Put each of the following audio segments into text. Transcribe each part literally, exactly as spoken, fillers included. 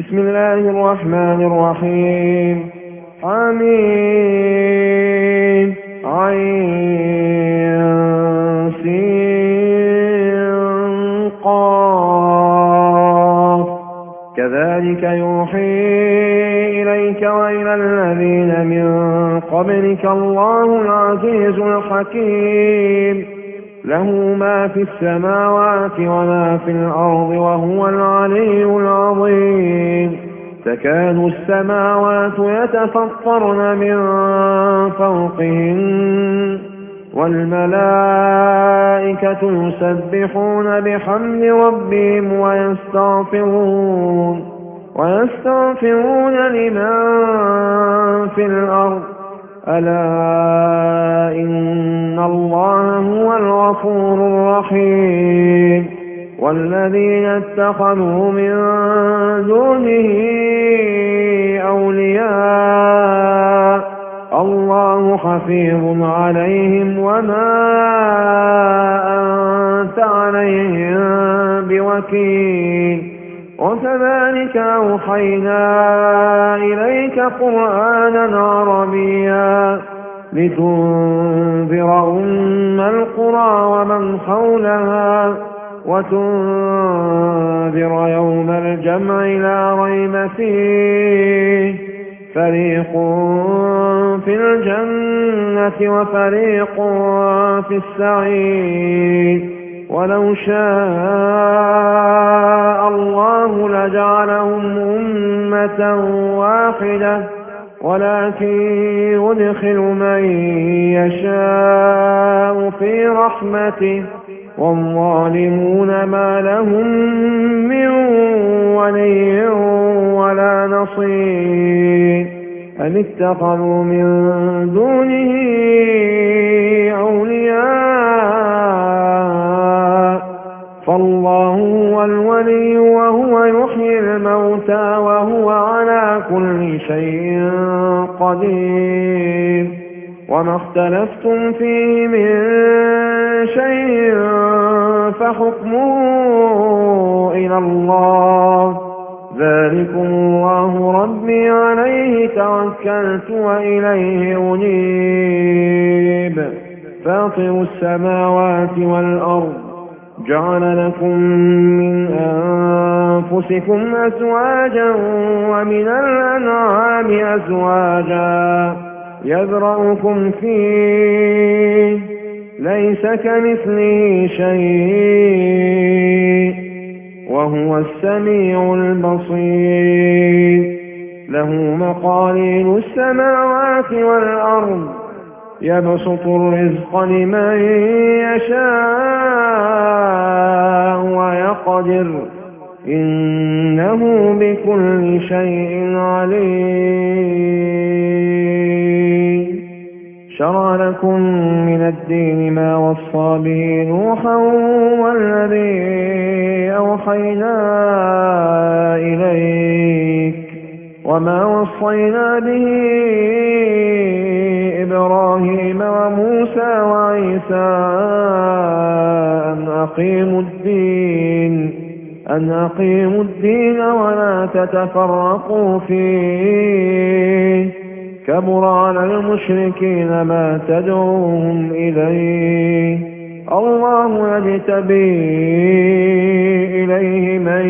بسم الله الرحمن الرحيم. حميم عين سين قاف. كذلك يوحي إليك وإلى الذين من قبلك الله العزيز الحكيم. له ما في السماوات وما في الأرض وهو العلي العظيم. تكاد السماوات يتفطرن من فوقهن والملائكة يسبحون بحمد ربهم ويستغفرون ويستغفرون لمن في الأرض ألا إن الله هو الغفور الرحيم. والذين اتخذوا من دونه أولياء الله حفيظ عليهم وما أنت عليهم بوكيل. وكذلك أوحينا إليك قرآنا عربيا لتنذر أم القرى ومن حولها وتنذر يوم الجمع لا ريب فيه. فريق في الجنة وفريق في السعير. ولو شاء الله لجعلهم أمة واحدة ولكن يدخل من يشاء في رحمته والظالمون ما لهم من ولي ولا نصير. أم اتخذوا من دونه أولياء فالله هو الولي وهو يحيي الموتى وهو على كل شيء قدير. وما اختلفتم فيه من شيء فحكمه إلى الله. ذلكم الله ربي عليه توكلت وإليه أنيب. فاطر السماوات والأرض جعل لكم من أنفسكم أزواجا ومن الأنعام أزواجا يذرأكم فيه ليس كمثله شيء وهو السميع البصير. له مقاليد السماوات والأرض يبسط الرزق لمن يشاء ويقدر إنه بكل شيء عليم. شرع لكم من الدين ما وصى به نوحا والذي أوحينا إليك وما وصينا به إبراهيم وموسى وعيسى أن أقيموا الدين أن أقيموا الدين ولا تتفرقوا فيه. كبر على المشركين ما تدعوهم إليه. الله يجتبي إليه من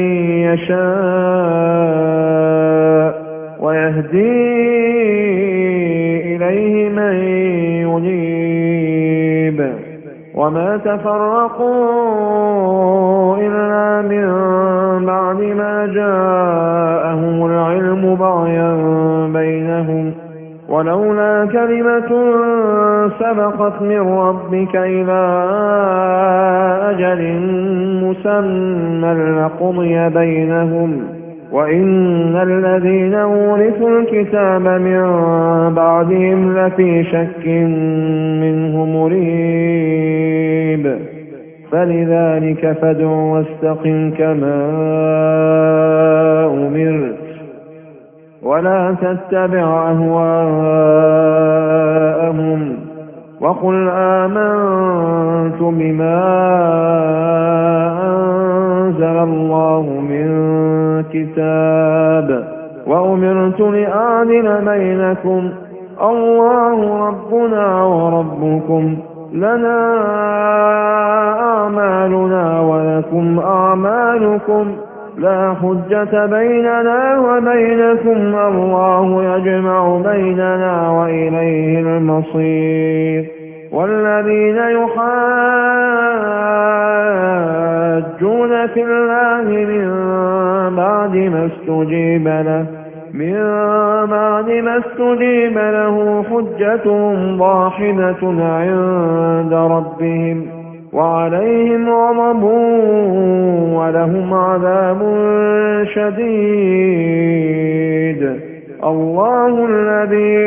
يشاء ويهدي إليه من ينيب. وما تفرقوا إلا من بعد ما جاءهم العلم بغيا بينهم ولولا كلمة سبقت من ربك إلى أجل مسمى لقضي بينهم وإن الذين أورثوا الكتاب من بعدهم لفي شك منه مريب. فلذلك فادع واستقم كما أمرت ولا تتبع أهواءهم وقل آمنت بما أنزل الله من الكتاب وأمرت لأعدل بينكم الله ربنا وربكم لنا أعمالنا ولكم أعمالكم لا حجة بيننا وبينكم الله يجمع بيننا وإليه المصير. والذين يحاجون في الله من بعد ما استجيب له من بعد ما استجيب له حجتهم ضاحدة عند ربهم وعليهم غضب ولهم عذاب شديد. الله الذي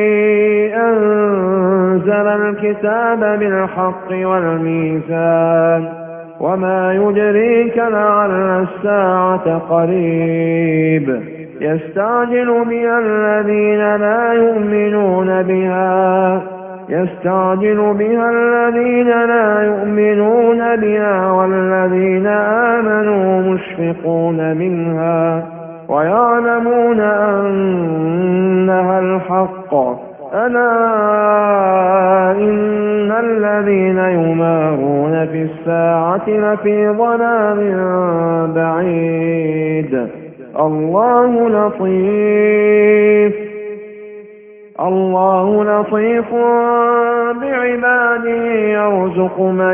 أنزل الكتاب بالحق والميزان وما يدريك لعل الساعة قريب يستعجل بها الذين لا يؤمنون بها يستعجل بها الذين لا يؤمنون بها والذين آمنوا مشفقون منها ويعلمون أنها الحق. ألا إن الذين يمارون في الساعة لفي ضلال بعيد. الله لطيف الله لطيف بعباده يرزق من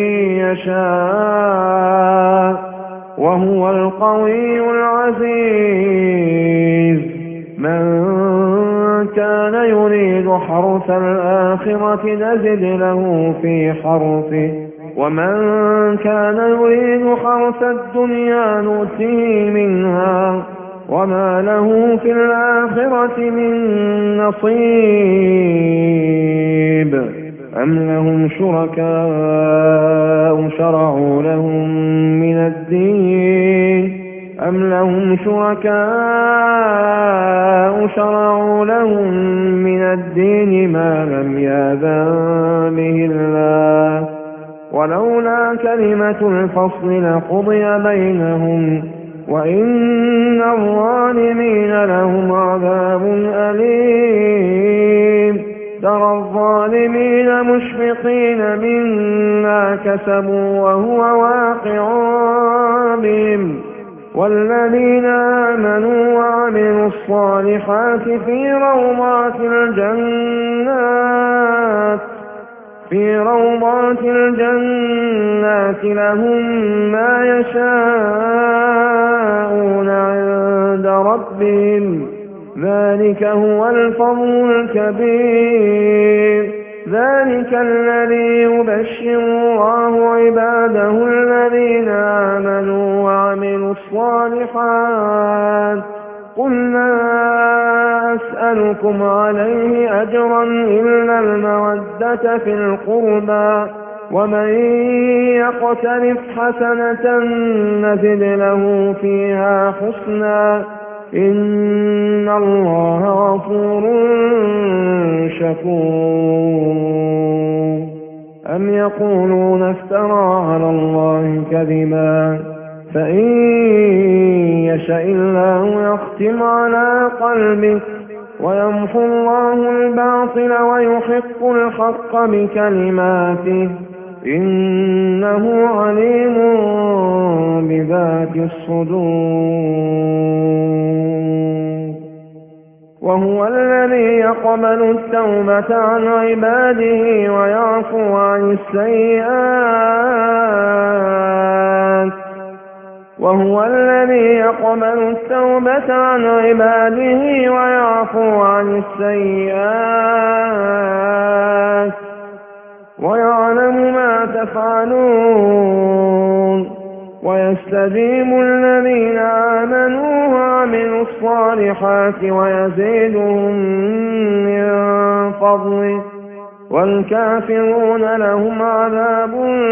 يشاء وهو القوي العزيز. من كان يريد حرث الآخرة نزد له في حرثه ومن كان يريد حرث الدنيا نؤته منها وما له في الآخرة من نصيب. أم لهم شركاء شرعوا لهم من الدين أم لهم شركاء شرعوا لهم من الدين ما لم يأذن به الله ولولا كلمة الفصل لقضي بينهم وإن الظالمين لهم عذاب أليم. ترى الظالمين مشفقين مما كسبوا وهو واقع بهم والذين آمنوا وعملوا الصالحات في روضات الجنات في روضات الجنات لهم ما يشاءون عند ربهم ذلك هو الفضل الكبير. ذلك الذي يبشر الله عباده الذين آمنوا وعملوا الصالحات. قل لا أسألكم عليه أجرا إلا المودة في القربى ومن يقترف حسنة نزد له فيها حسنا إن الله غفور شكور. أم يقولون افترى على الله كذبا فإن يشاء الله يختم على قلبك ويمحو الله الباطل ويحق الحق بكلماته إنه عليم بذات الصدور. وهو الذي يقبل التوبة عن عباده ويعفو عن السيئات وهو الذي يقبل التوبة عن عباده ويعفو عن السيئات ويعلم ما تفعلون ويستجيب الذين آمنوا وعملوا الصالحات ويزيدهم من فضله والكافرون لهم عذاب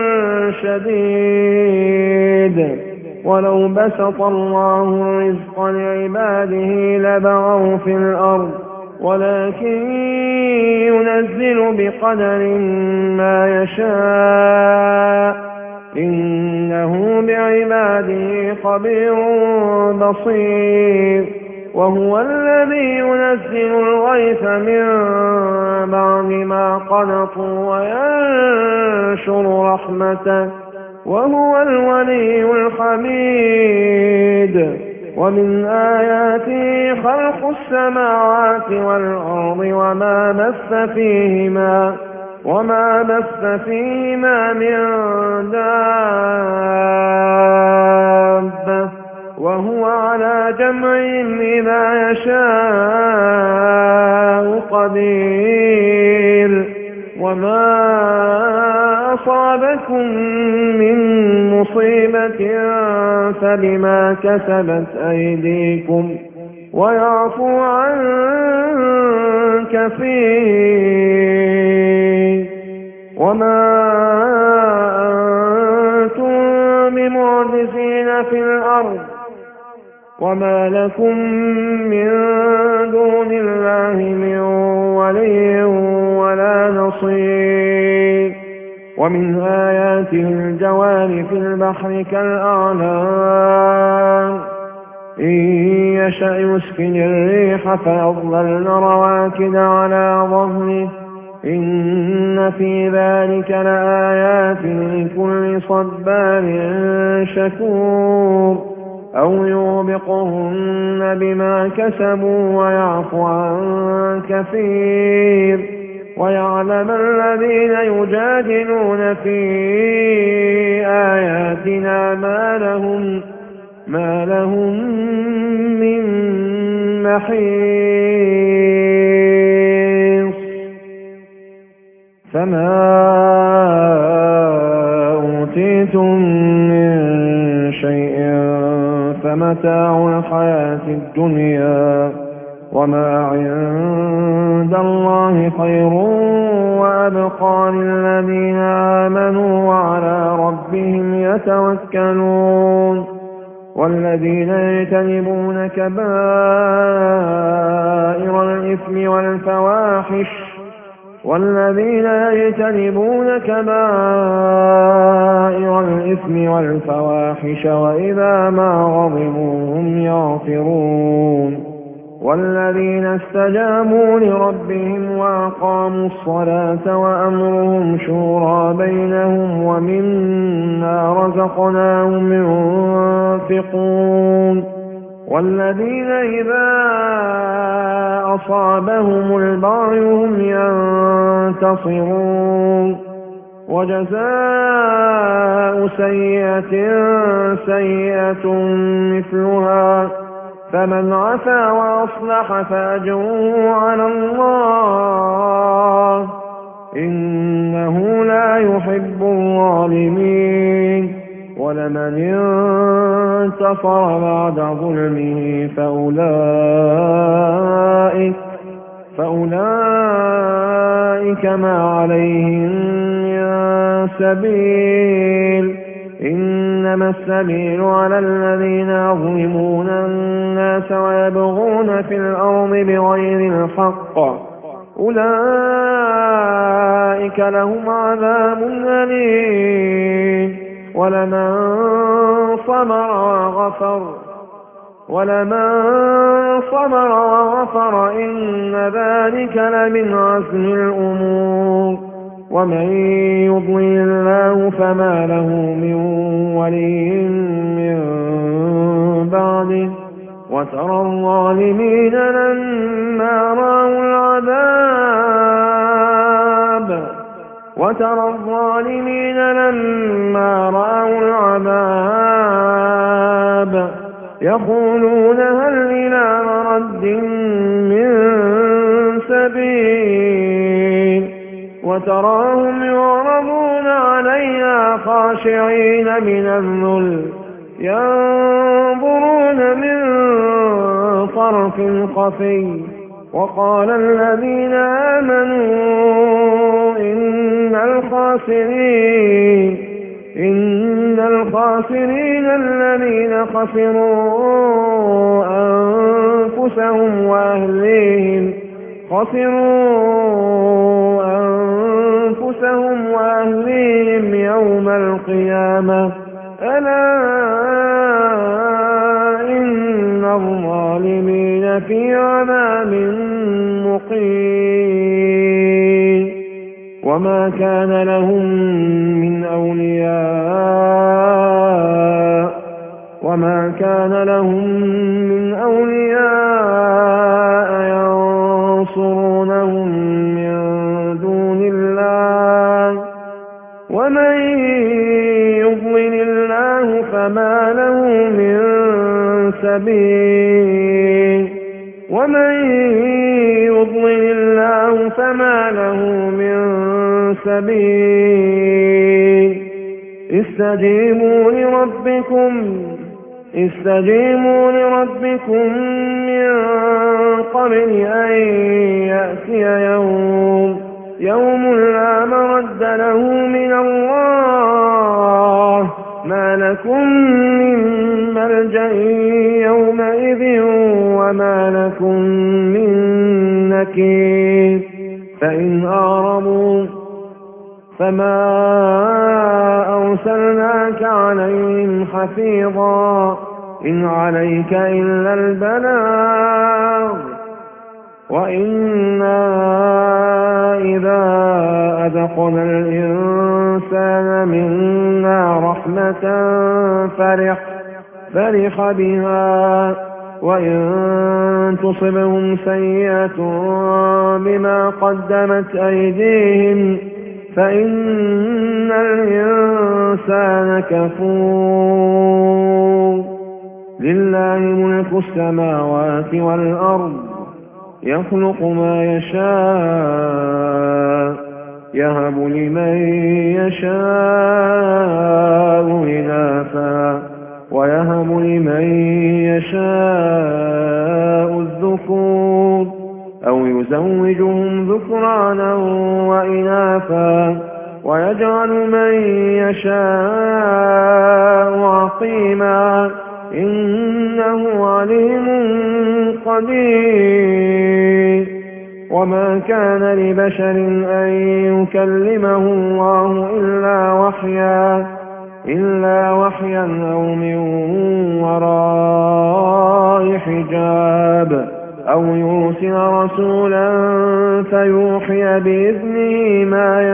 شديد. ولو بسط الله الرزق لعباده لبغوا في الأرض ولكن ينزل بقدر ما يشاء إنه بعباده خبير بصير وهو الذي ينزل الغيث من بعد ما قنطوا وينشر رحمته وهو الولي الحميد ومن آياته خلق السماوات والأرض وما بث فيهما وما بث فيهما من دابة وهو على جمعهم إذا يشاء قدير وما أصابكم من مصيبة فبما كسبت أيديكم ويعفو عن كثير وما أنتم بمعجزين في الأرض وما لكم من دون الله من ولي ولا نصير ومن آياته الجوار في البحر كالأعلام إن يشأ يسكن الريح فيظللن رواكد على ظهره إن في ذلك لآيات لكل صبار شكور أو يوبقهن بما كسبوا ويعفو عن كثير ويعلم الذين يجادلون في آياتنا ما لهم ما لهم من محيص فما أوتيتم من شيء فمتاع الحياة الدنيا وما عند الله خير وأبقى للذين آمنوا وعلى ربهم يتوكلون والذين يجتنبون كبائر الإثم والفواحش والذين يجتنبون كبائر الإثم والفواحش وإذا ما غضبوا هم يغفرون والذين استجابوا لربهم وأقاموا الصلاة وأمرهم شورى بينهم ومما رزقناهم ينفقون والذين إذا أصابهم البغي هم ينتصرون وجزاء سيئة سيئة مثلها فمن عفا وأصلح فأجره على الله إنه لا يحب الظالمين ولمن انتصر بعد ظلمه فأولئك فأولئك ما عليهم من سبيل إنما السبيل على الذين يظلمون الناس ويبغون في الأرض بغير الحق أولئك لهم عذاب أليم ولمن صبر وغفر ولمن صبر وغفر إن ذلك لمن عزم الأمور ومن يضلل الله فما له من ولي من بعده وترى الظالمين لما رأوا العذاب وترى الظالمين لما رأوا العذاب يقولون هل إلى مرد من سبيل وتراهم يعرضون عليها خاشعين من الذل ينظرون من طرف خفي وقال الذين آمنوا إن الخاسرين إن الخاسرين الذين خسروا أنفسهم وأهليهم خسروا أنفسهم أنفسهم وأهليهم يوم القيامة ألا إن الظالمين في عذاب مقيم وما كان لهم من أولياء وما كان لهم من أولياء ينصرونهم من دون الله ومن يضلل الله فما له من سبيل ومن يضلل الله فما له من سبيل استجيبوا لربكم استجيبوا لربكم من قبل أن يأتي يوم يوم لا مرد له من الله ما لكم من ملجأ يومئذ وما لكم من نكير فإن أعرضوا فما أرسلناك عليهم حفيظا إن عليك إلا البلاغ وإنا إذا أذقنا الإنسان منا رحمة فرح فرح بها وإن تصبهم سيئة بما قدمت أيديهم فإن الإنسان كفور لله ملك السماوات والأرض يخلق ما يشاء يهب لمن يشاء إناثا ويهب لمن يشاء الذكور أو يزوجهم ذكرانا وإناثا ويجعل من يشاء عقيما إنه عليم قدير وما كان لبشر أن يكلمه الله إلا وحيا إلا وحيا أو من وراء حجاب أو يرسل رسولا فيوحي بإذنه ما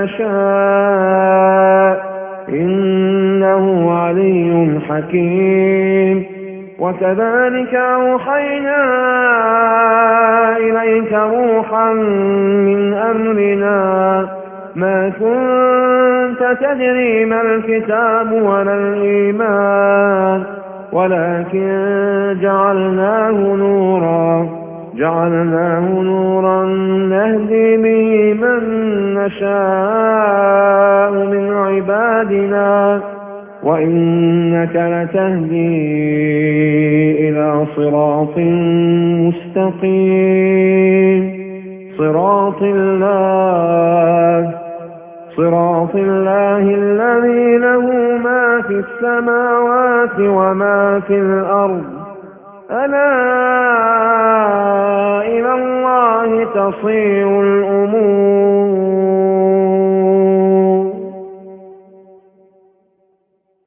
يشاء إنه علي حكيم وكذلك أوحينا إليك روحا من أمرنا ما كنت تدري ما الكتاب ولا الإيمان ولكن جعلناه نورا جعلناه نورا نهدي به من نشاء من عبادنا وإنك لتهدي إلى صراط مستقيم صراط الله صراط الله الذي له ما في السماوات وما في الأرض ألا إلى الله تصير الأمور